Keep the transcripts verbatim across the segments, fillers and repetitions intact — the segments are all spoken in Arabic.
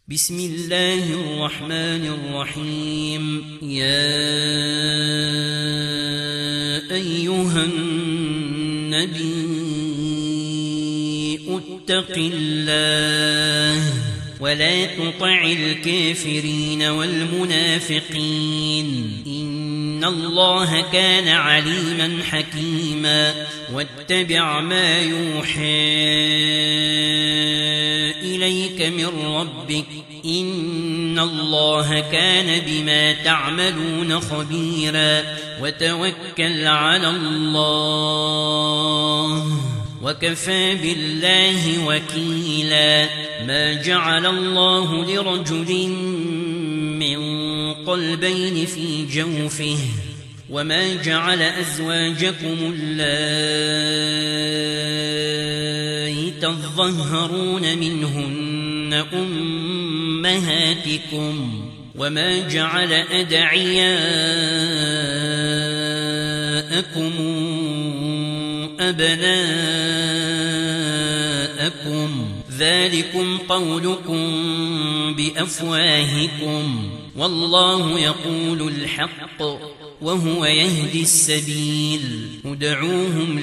بسم الله الرحمن الرحيم. يا أيها النبي اتق الله ولا تطع الكافرين والمنافقين إن الله كان عليما حكيما. واتبع ما يوحى إليك من ربك إن الله كان بما تعملون خبيرا. وتوكل على الله وكفى بالله وكيلا. ما جعل الله لرجل من قلبين في جوفه وما جعل أزواجكم اللائي تظهرون منهن أمهاتكم وما جعل أدعياءكم أبناءكم ذلكم قولكم بأفواهكم والله يقول الحق وهو يهدي السبيل. ادعوهم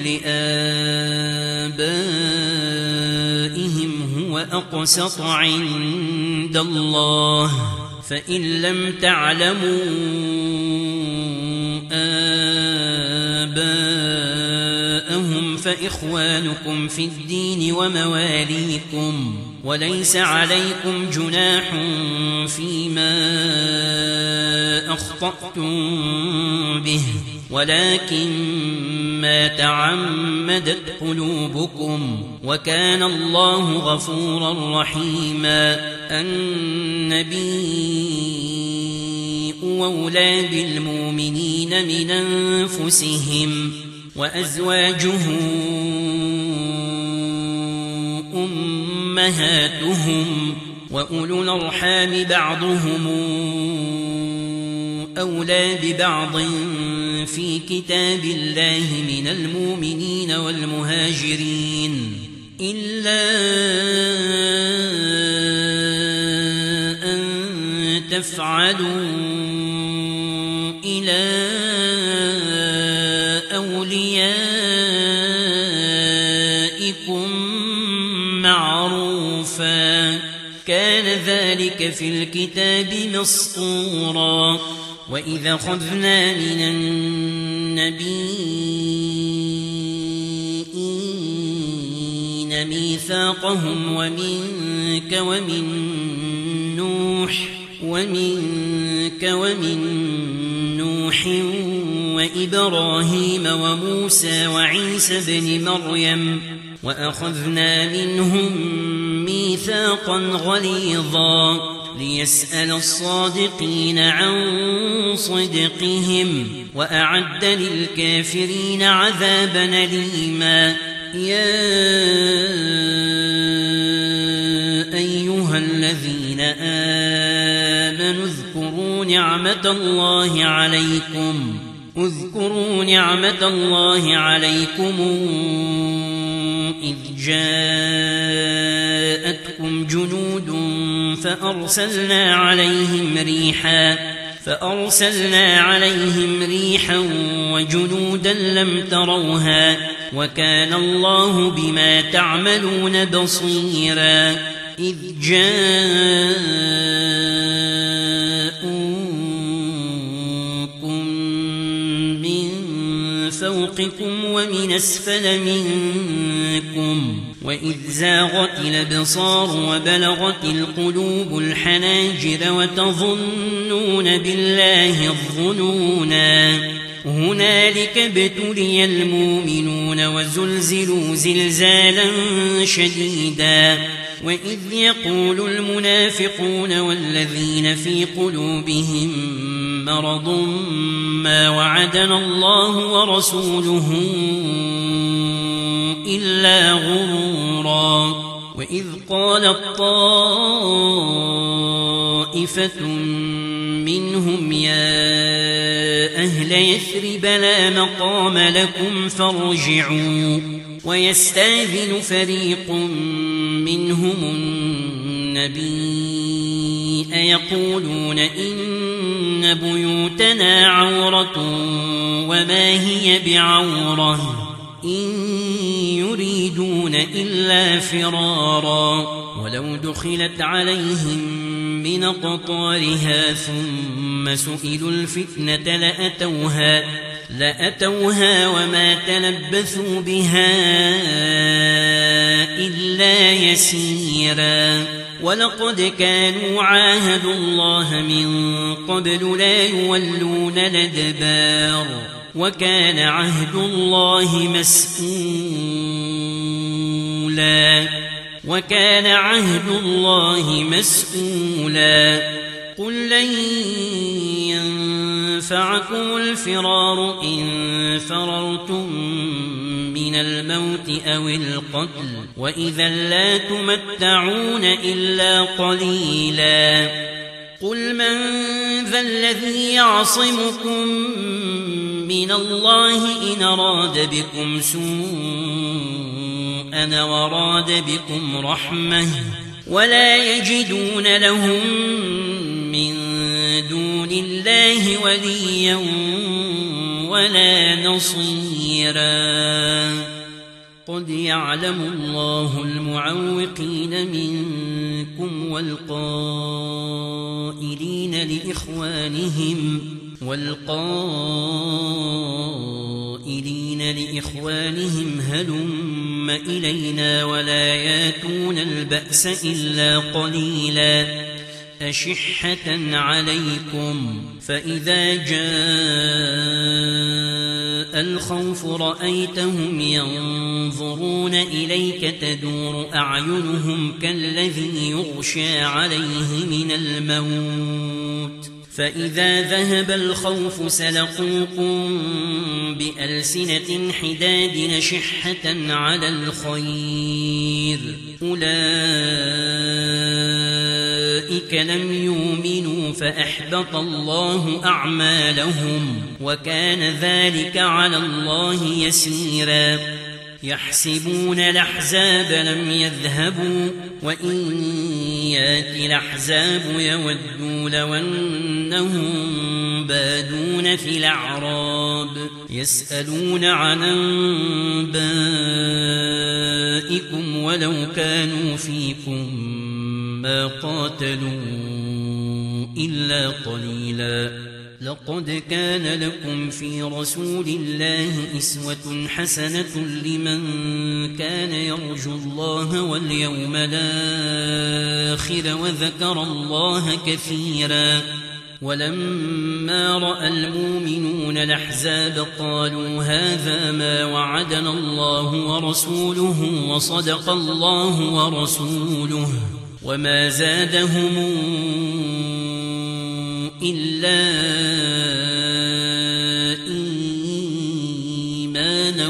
لآبائهم هو أقسط عند الله فإن لم تعلموا آباءهم فإخوانكم في الدين ومواليكم وليس عليكم جناح فيما أخطأتم به ولكن ما تعمدت قلوبكم وكان الله غفورا رحيما. النبي أولى بالمؤمنين من أنفسهم وأزواجه أمهاتهم وأولو الأرحام بعضهم أولى ببعض في كتاب الله من المؤمنين والمهاجرين إلا أن تفعلوا إلى أوليائكم معروفا كان ذلك في الكتاب مسطورا. وإذا أخذنا من النبيين ميثاقهم ومنك ومن نوح ومنك ومن نوح وإبراهيم وموسى وعيسى بن مريم وأخذنا منهم ميثاقا غليظا ليسأل الصادقين عن صدقهم وأعد للكافرين عذابا أليما. يا أيها الذين آمنوا اذكروا نعمة الله عليكم اذكروا نعمة الله عليكم إذ جاءتكم جنود فأرسلنا عليهم ريحا فأرسلنا عليهم ريحا وجنودا لم تروها وكان الله بما تعملون بصيرا. إذ جاءوكم من فوقكم ومن أسفل منكم وإذ زاغت الأبصار وبلغت القلوب الحناجر وتظنون بالله الظنونا هنالك ابتلي المؤمنون وزلزلوا زلزالا شديدا. وإذ يقول المنافقون والذين في قلوبهم مرض ما وعدنا الله ورسوله إلا غرورا. وإذ قالت طائفة منهم يا أهل يثرب لا مقام لكم فارجعوا ويستأذن فريق منهم النبي أيقولون إن بيوتنا عورة وما هي بعورة إن يريدون إلا فرارا ولو دخلت عليهم من أقطارها ثم سئلوا الفتنة لأتوها لأتوها وما تلبثوا بها إلا يسيرا ولقد كانوا عاهدوا الله من قبل لا يولون الأدبار وكان عهد الله مسؤولا وكان عهد الله مسؤولا قل لن ينفعكم الفرار إن فررتم من الموت أو القتل وإذا لا تمتعون إلا قليلا قل من ذا الذي يعصمكم من الله إن أراد بكم سوءا وراد بكم رحمة ولا يجدون لهم من دون الله وليا ولا نصيرا قد يعلم الله المعوقين منكم والقائلين لإخوانهم والقائلين لإخوانهم هلم إلينا ولا ياتون البأس إلا قليلا أشحة عليكم فإذا جاء الخوف رأيتهم ينظرون إليك تدور أعينهم كالذي يغشى عليه من الموت فإذا ذهب الخوف سلقوكم بألسنة حداد نشحة على الخير أولئك لم يؤمنوا فأحبط الله أعمالهم وكان ذلك على الله يسيرا يحسبون الأحزاب لم يذهبوا وإن يأتي الأحزاب يودوا لو أنهم بادون في الأعراب يسألون عن أنبائكم ولو كانوا فيكم ما قاتلوا إلا قليلا لقد كان لكم في رسول الله أسوة حسنة لمن كان يرجو الله واليوم الآخر وذكر الله كثيرا ولما رأى المؤمنون الأحزاب قالوا هذا ما وعدنا الله ورسوله وصدق الله ورسوله وما زادهم إلا إيمانا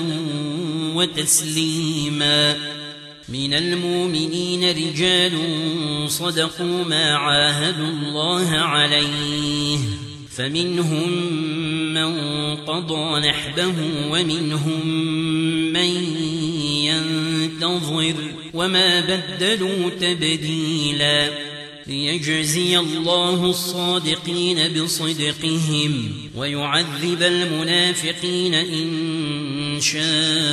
وتسليما من المؤمنين رجال صدقوا ما عاهدوا الله عليه فمنهم من قضى نحبه ومنهم من ينتظر وما بدلوا تبديلا ليجزي الله الصادقين بصدقهم ويعذب المنافقين إن شاء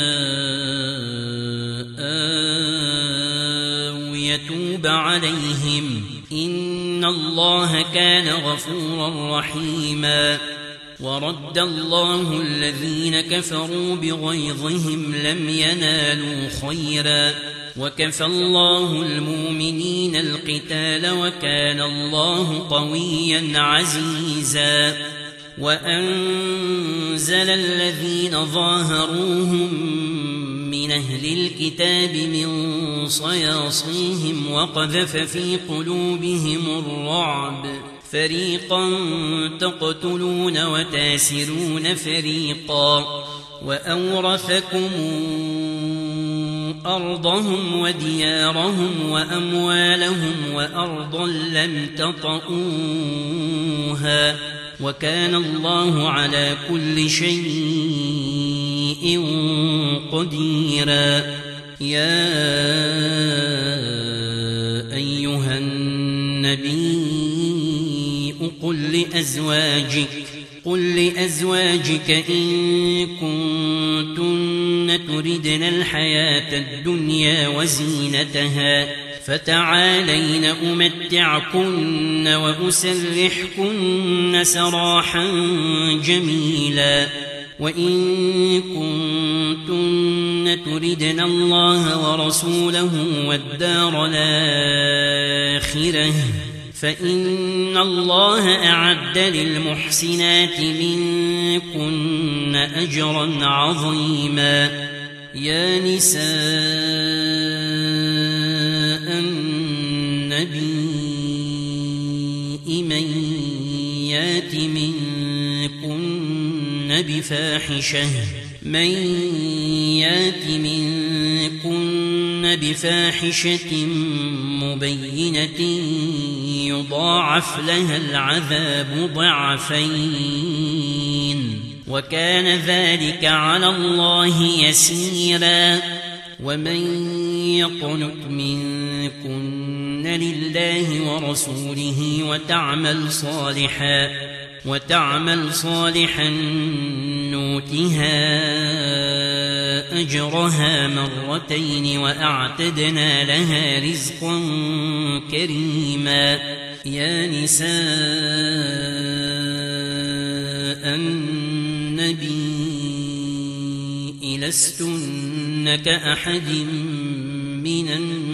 أو يتوب عليهم إن الله كان غفورا رحيما ورد الله الذين كفروا بغيظهم لم ينالوا خيرا وكفى الله المؤمنين القتال وكان الله قويا عزيزا وأنزل الذين ظاهروهم من أهل الكتاب من صياصيهم وقذف في قلوبهم الرعب فريقا تقتلون وتاسرون فريقا وأورثكم أرضهم وديارهم وأموالهم وأرضا لم تطئوها وكان الله على كل شيء قديرا يا أيها النبي قل لأزواجك قل لأزواجك إن كنتن تردن الحياة الدنيا وزينتها فتعالين أمتعكن وأسرحكن سراحا جميلا وإن كنتن تردن الله ورسوله والدار الآخرة فإن الله أعد للمحسنات منكن أجرا عظيما يا نساء النبي من يات منكن بفاحشة من يات منكن بفاحشة مبينة يضاعف لها العذاب ضعفين وكان ذلك على الله يسيرا ومن يقنت منكن لله ورسوله وتعمل صالحا وتعمل صالحا نؤتها أجرها مرتين وأعتدنا لها رزقا كريما يا نساء النبي لستن كأحد من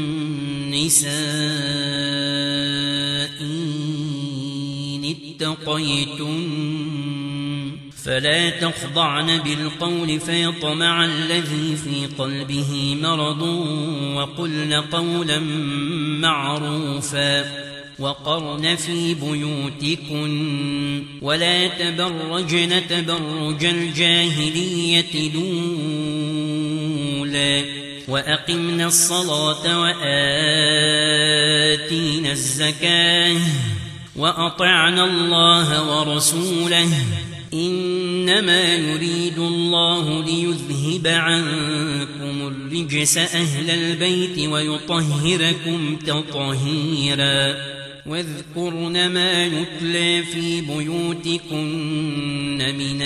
النساء إن اتقيتن فلا تخضعن بالقول فيطمع الذي في قلبه مرض وقلن قولا معروفا وقرن في بيوتكن ولا تبرجن تبرج الجاهلية الأولى وأقمنا الصلاة وآتينا الزكاة وأطعنا الله ورسوله إنما يريد الله ليذهب عنكم الرجس أهل البيت ويطهركم تطهيرا واذكرن ما يتلى في بيوتكن من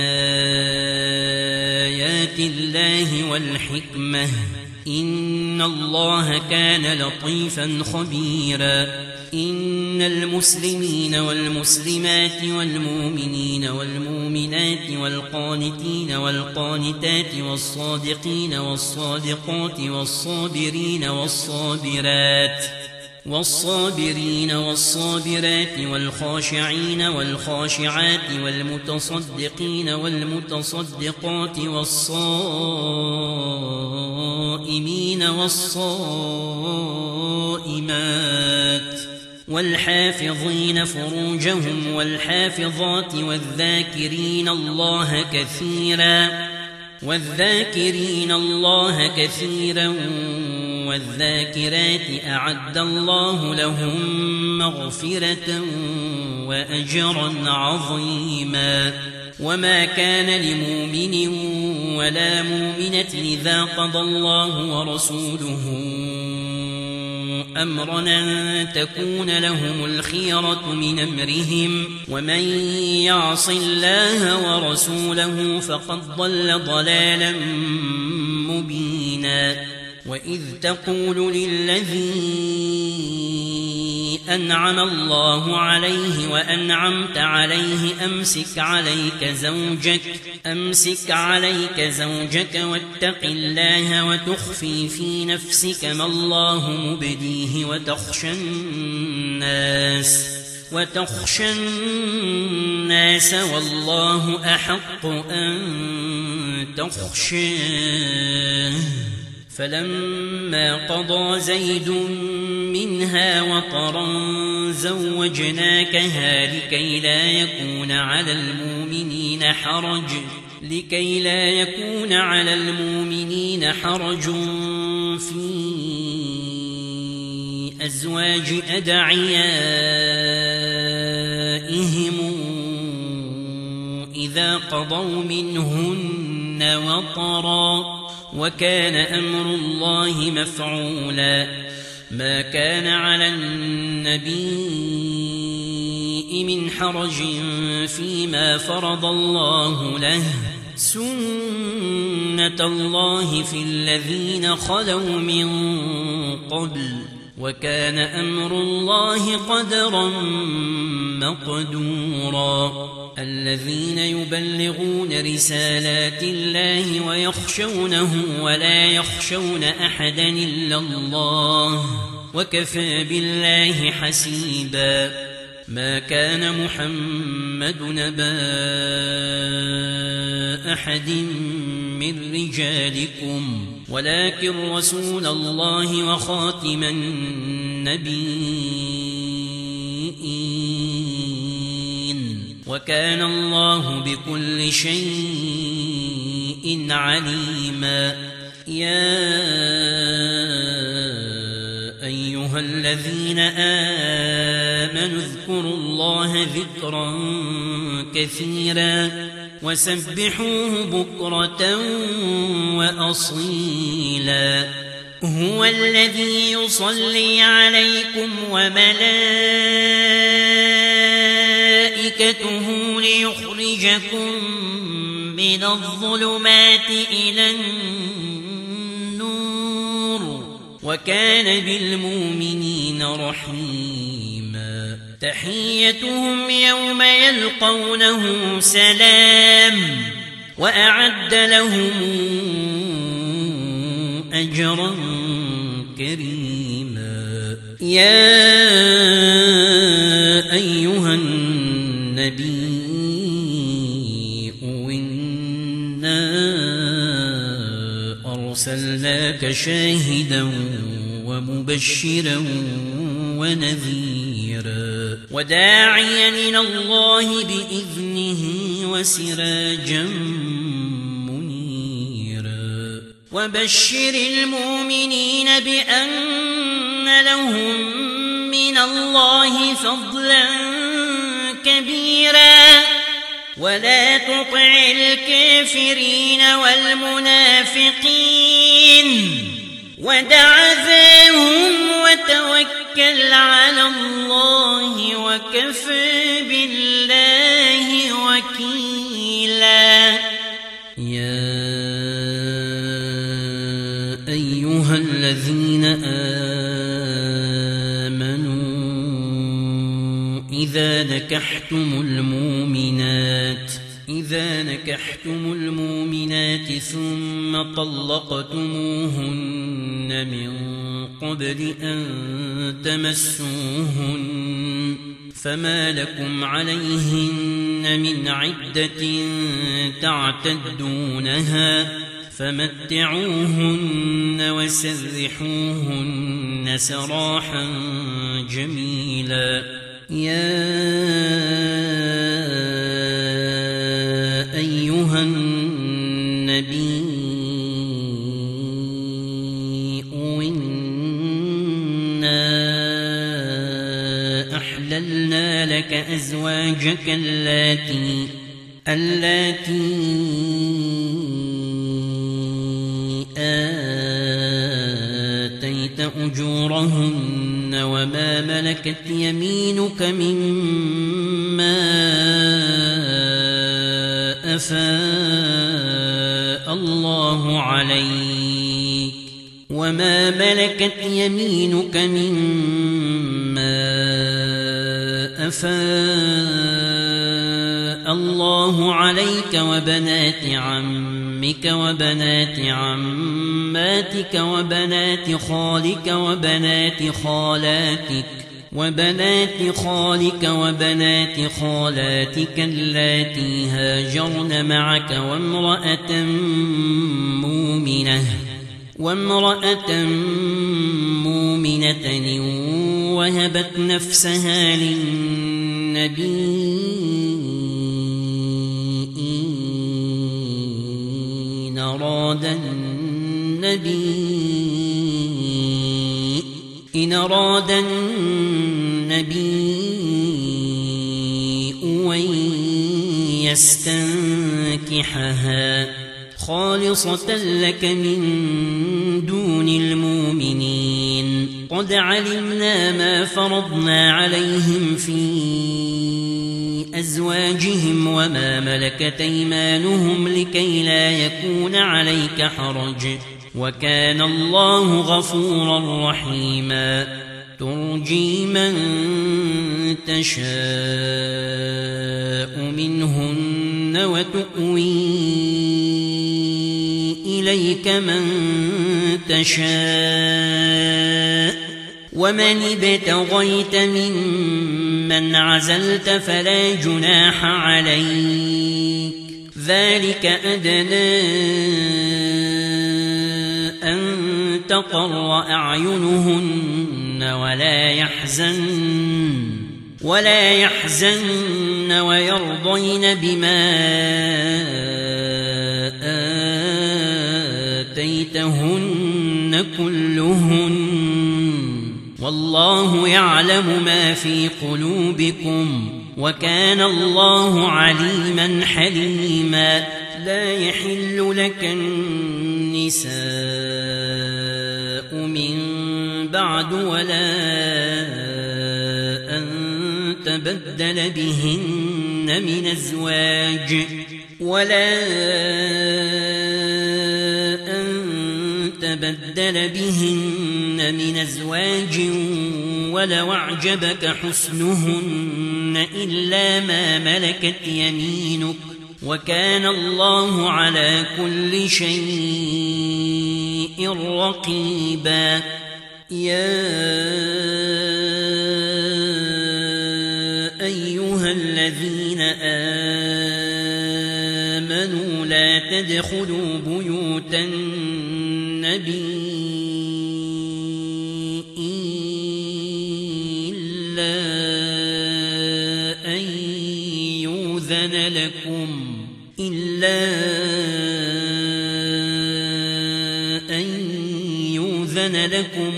آيات الله والحكمة إن الله كان لطيفا خبيرا إن المسلمين والمسلمات والمؤمنين والمؤمنات والقانتين والقانتات والصادقين والصادقات والصابرين والصابرات والصابرين والصابرات والخاشعين والخاشعات والمتصدقين والمتصدقات والصائمين والصائمات والحافظين فروجهم والحافظات والذاكرين الله كثيرا والذاكرين الله كثيرا والذاكرات أعد الله لهم مغفرة وأجرا عظيما وما كان لمؤمن ولا مؤمنة إذا قضى الله ورسوله أمرا أن تكون لهم الخيرة من أمرهم ومن يعص الله ورسوله فقد ضل ضلالا مبينا وإذ تقول للذي أنعم الله عليه وأنعمت عليه أمسك عليك زوجك أمسك عليك زوجك واتق الله وتخفي في نفسك ما الله مبديه وتخشى الناس وتخشى الناس والله أحق أن تخشاه فلما قضى زيد منها وطرا زوجناكها لكي لا يكون على المؤمنين حرج لكي لا يكون على المؤمنين حرج في أزواج أدعيائهم إذا قضوا منهن وطرا وكان أمر الله مفعولا ما كان على النبي من حرج فيما فرض الله له سنة الله في الذين خلوا من قبل وكان أمر الله قدرا مقدورا الذين يبلغون رسالات الله ويخشونه ولا يخشون أحدا إلا الله وكفى بالله حسيبا ما كان محمد نبا أحد من رجالكم ولكن رسول الله وخاتم النبيين وكان الله بكل شيء عليما يا أيها الذين آمنوا اذكروا الله ذكرا كثيرا وسبحوه بكرة وأصيلا هو الذي يصلي عليكم وملائكته ليخرجكم من الظلمات إلى النور وكان بالمؤمنين رحيما تحيتهم يوم يلقونه سلام وأعد لهم أجرا كريما يا أيها النبي إنا أرسلناك شاهدا ومبشرا ونذيرا وداعيا إلى الله بإذنه وسراجا منيرا وبشر المؤمنين بأن لهم من الله فضلا كبيرا ولا تطع الكافرين والمنافقين ودع ذاهم وتوكل على الله وكفى بالله وكيلا يا أيها الذين آمنوا إذا نكحتم المؤمنات إذا نكحتم المؤمنات ثم طلقتموهن من قبل أن تمسوهن فما لكم عليهن من عدة تعتدونها فمتعوهن وسرحوهن سراحا جميلا يا أيها النبي إنا أحللنا لك أزواجك اللاتي اللاتي آتيت أجورهن وما ملكت يمينك مما أفاء الله عليك وما ملكت يمينك مما أفاء الله عليك وبنات عمك وبنات عماتك وبنات خالك وبنات خالاتك وبنات خالك وبنات خالاتك اللاتي هاجرن معك وامرأة مؤمنة وامرأة مؤمنة وهبت نفسها للنبي إن أراد النبي إن أراد النبي أن يستنكحها خالصة لك من دون المؤمنين قد علمنا ما فرضنا عليهم في أزواجهم وما ملكت أيمانهم لكي لا يكون عليك حرج وكان الله غفورا رحيما ترجي من تشاء منهن وتؤوي إليك من تشاء ومن ابتغيت ممن عزلت فلا جناح عليك ذلك أدنى أن تقر أعينهن ولا يحزن ولا يحزن ويرضين بما آتيتهن كلهن والله يعلم ما في قلوبكم وكان الله عليما حليما لا يحل لك النساء من بعد ولا أن تبدل بهن من أزواج ولا أن تبدل بهن من أزواج ولو أعجبك حسنهن إلا ما ملكت يمينك وكان الله على كل شيء رقيبا يا أيها الذين آمنوا لا تدخلوا بيوت النبي إلا أن يؤذن لكم إلا أن يؤذن لكم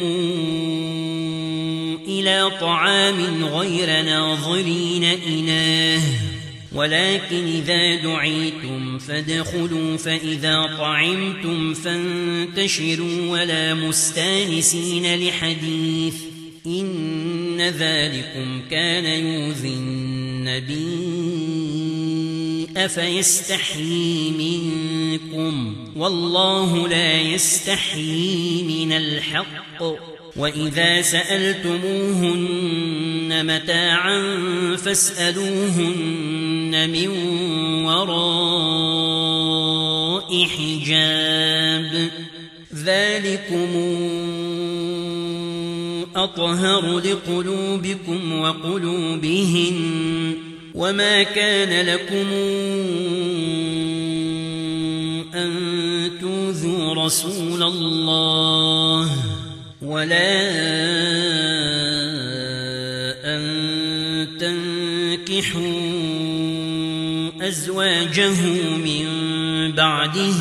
إلى طعام غير ناظرين إناه ولكن إذا دعيتم فادخلوا فإذا طعمتم فانتشروا ولا مستانسين لحديث إن ذلكم كان يؤذي النبي أفيستحيي منكم والله لا يستحيي من الحق وإذا سألتموهن متاعا فاسألوهن من وراء حجاب ذلكم أطهر لقلوبكم وقلوبهن وما كان لكم أن تؤذوا رسول الله ولا أن تنكحوا أزواجه من بعده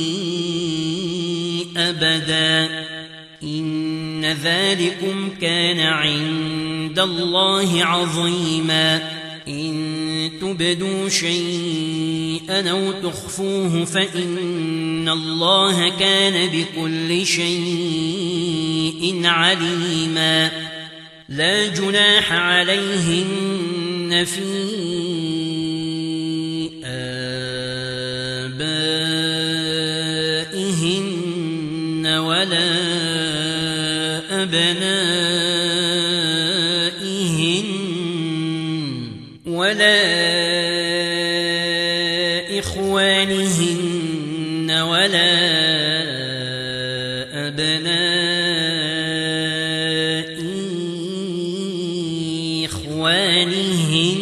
أبدا إن ذلكم كان عند الله عظيما إن تبدوا شيئا أو تخفوه فإن الله كان بكل شيء عليما لا جناح عليهن في آبائهن ولا أبنائهن ولا إخوانهن ولا أبناء إخوانهن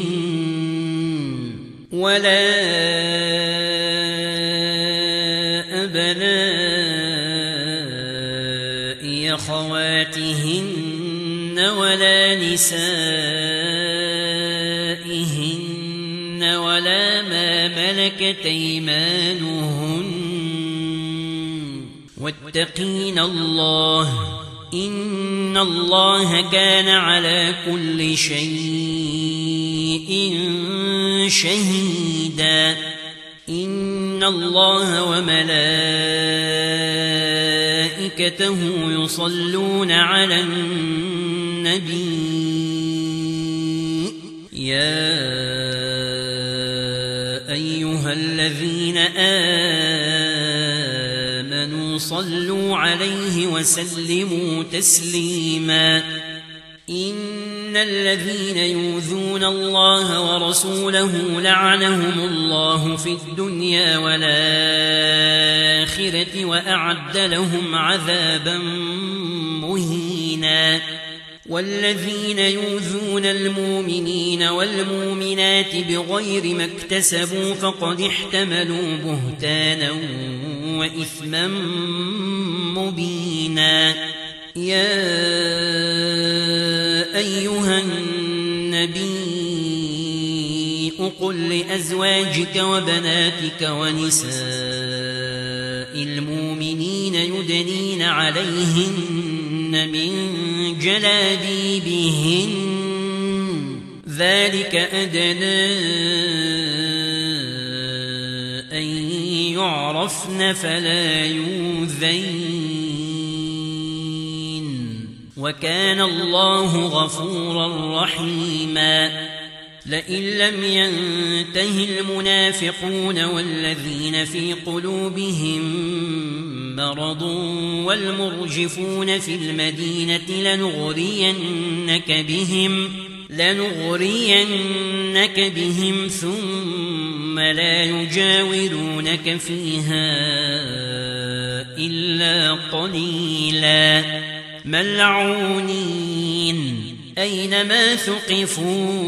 ولا أبناء أخواتهن ولا نسائهن ولا ما ملكت أيمانهن واتقين الله إن الله كان على كل شيء شهيدا إن إن الله وملائكته يصلون على النبي يا أيها الذين آمنوا صلوا عليه وسلموا تسليما إن الذين يؤذون الله ورسوله لعنهم الله في الدنيا والآخرة وأعد لهم عذابا مهينا والذين يؤذون المؤمنين والمؤمنات بغير ما اكتسبوا فقد احتملوا بهتانا وإثما مبينا يا أيها النبي قل لأزواجك وبناتك ونساء المؤمنين يدنين عليهن من جلابيبهن ذلك أدنى أن يعرفن فلا يؤذين وكان الله غفورا رحيما لئن لم ينته المنافقون والذين في قلوبهم مرض والمرجفون في المدينة لنغرينك بهم لنغرينك بهم ثم لا يجاورونك فيها إلا قليلا ملعونين أينما ثقفوا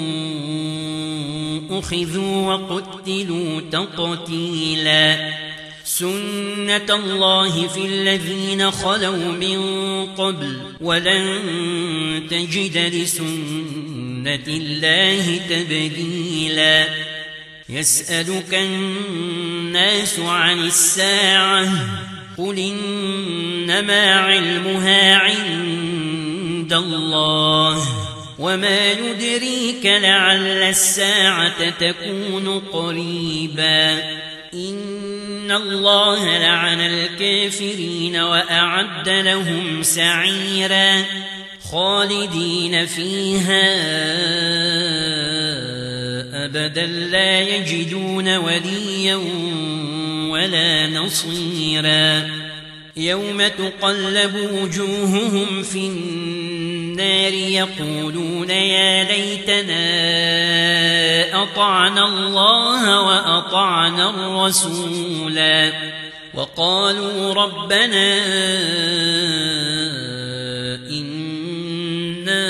أخذوا وقتلوا تقتيلا سنة الله في الذين خلوا من قبل ولن تجد لسنة الله تبديلا يسألك الناس عن الساعة قل إنما علمها عند الله وما يدريك لعل الساعة تكون قريبا إن الله لعن الكافرين وأعد لهم سعيرا خالدين فيها أبدا لا يجدون وليا ولا نصيرا يوم تقلب وجوههم في النار يقولون يا ليتنا أطعنا الله وأطعنا الرسولا وقالوا ربنا إنا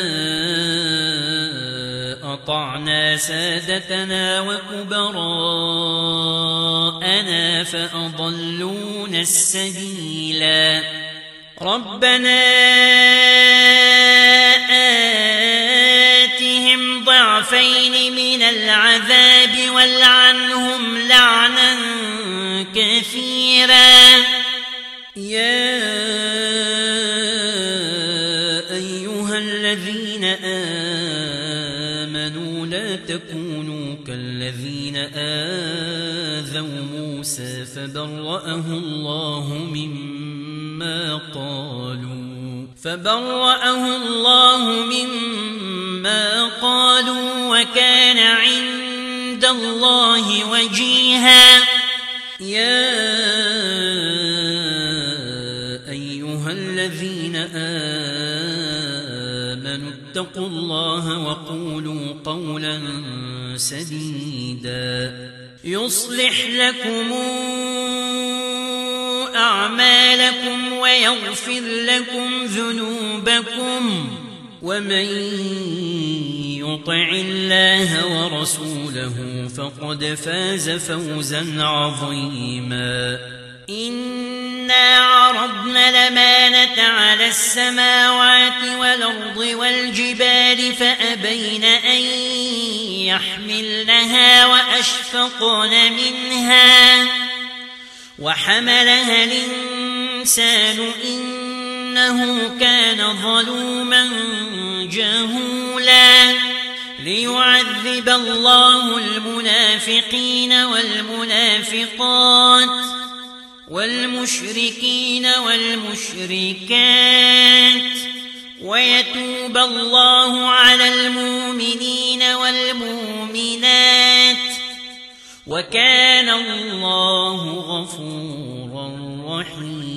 أطعنا سادتنا وكبراءنا فأضلونا السبيلا ربنا آتهم ضعفين من العذاب والعنهم لعنا كثيرا يا أيها الذين آمنوا لا تكونوا كالذين آذوا موسى فبرأه الله مما قالوا فبرأه الله مما قالوا وكان عند الله وجيها يا أيها الذين آمنوا اتقوا الله وقولوا قولا سديدا يصلح لكم أعمالكم ويغفر لكم ذنوبكم ومن يطع الله ورسوله فقد فاز فوزا عظيما إنا عرضنا الأمانة على السماوات والأرض والجبال فأبين أن يحملنها وأشفقن منها وحملها الإنسان إنه كان ظلوما جهولا ليعذب الله المنافقين والمنافقات والمشركين والمشركات ويتوب الله على المؤمنين والمؤمنات وكان الله غفورا رحيما.